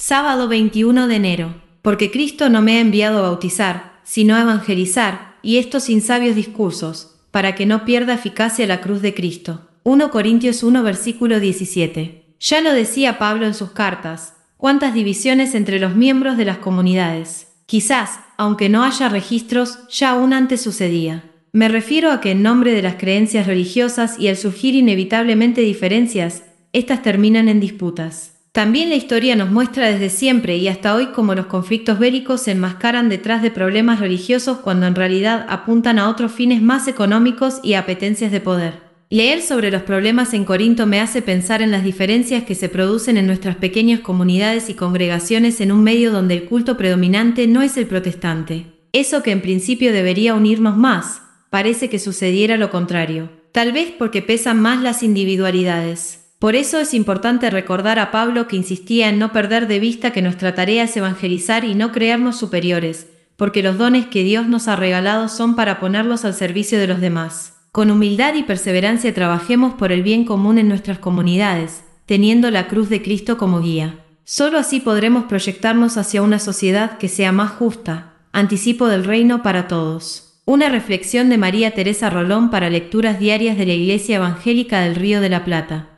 Sábado 21 de enero. Porque Cristo no me ha enviado a bautizar, sino a evangelizar, y esto sin sabios discursos, para que no pierda eficacia la cruz de Cristo. 1 Corintios 1 versículo 17. Ya lo decía Pablo en sus cartas, cuántas divisiones entre los miembros de las comunidades. Quizás, aunque no haya registros, ya aún antes sucedía. Me refiero a que en nombre de las creencias religiosas y al surgir inevitablemente diferencias, estas terminan en disputas. También la historia nos muestra desde siempre y hasta hoy cómo los conflictos bélicos se enmascaran detrás de problemas religiosos cuando en realidad apuntan a otros fines más económicos y apetencias de poder. Leer sobre los problemas en Corinto me hace pensar en las diferencias que se producen en nuestras pequeñas comunidades y congregaciones en un medio donde el culto predominante no es el protestante. Eso que en principio debería unirnos más, parece que sucediera lo contrario. Tal vez porque pesan más las individualidades. Por eso es importante recordar a Pablo que insistía en no perder de vista que nuestra tarea es evangelizar y no creernos superiores, porque los dones que Dios nos ha regalado son para ponerlos al servicio de los demás. Con humildad y perseverancia trabajemos por el bien común en nuestras comunidades, teniendo la cruz de Cristo como guía. Solo así podremos proyectarnos hacia una sociedad que sea más justa, anticipo del reino para todos. Una reflexión de María Teresa Rolón para lecturas diarias de la Iglesia Evangélica del Río de la Plata.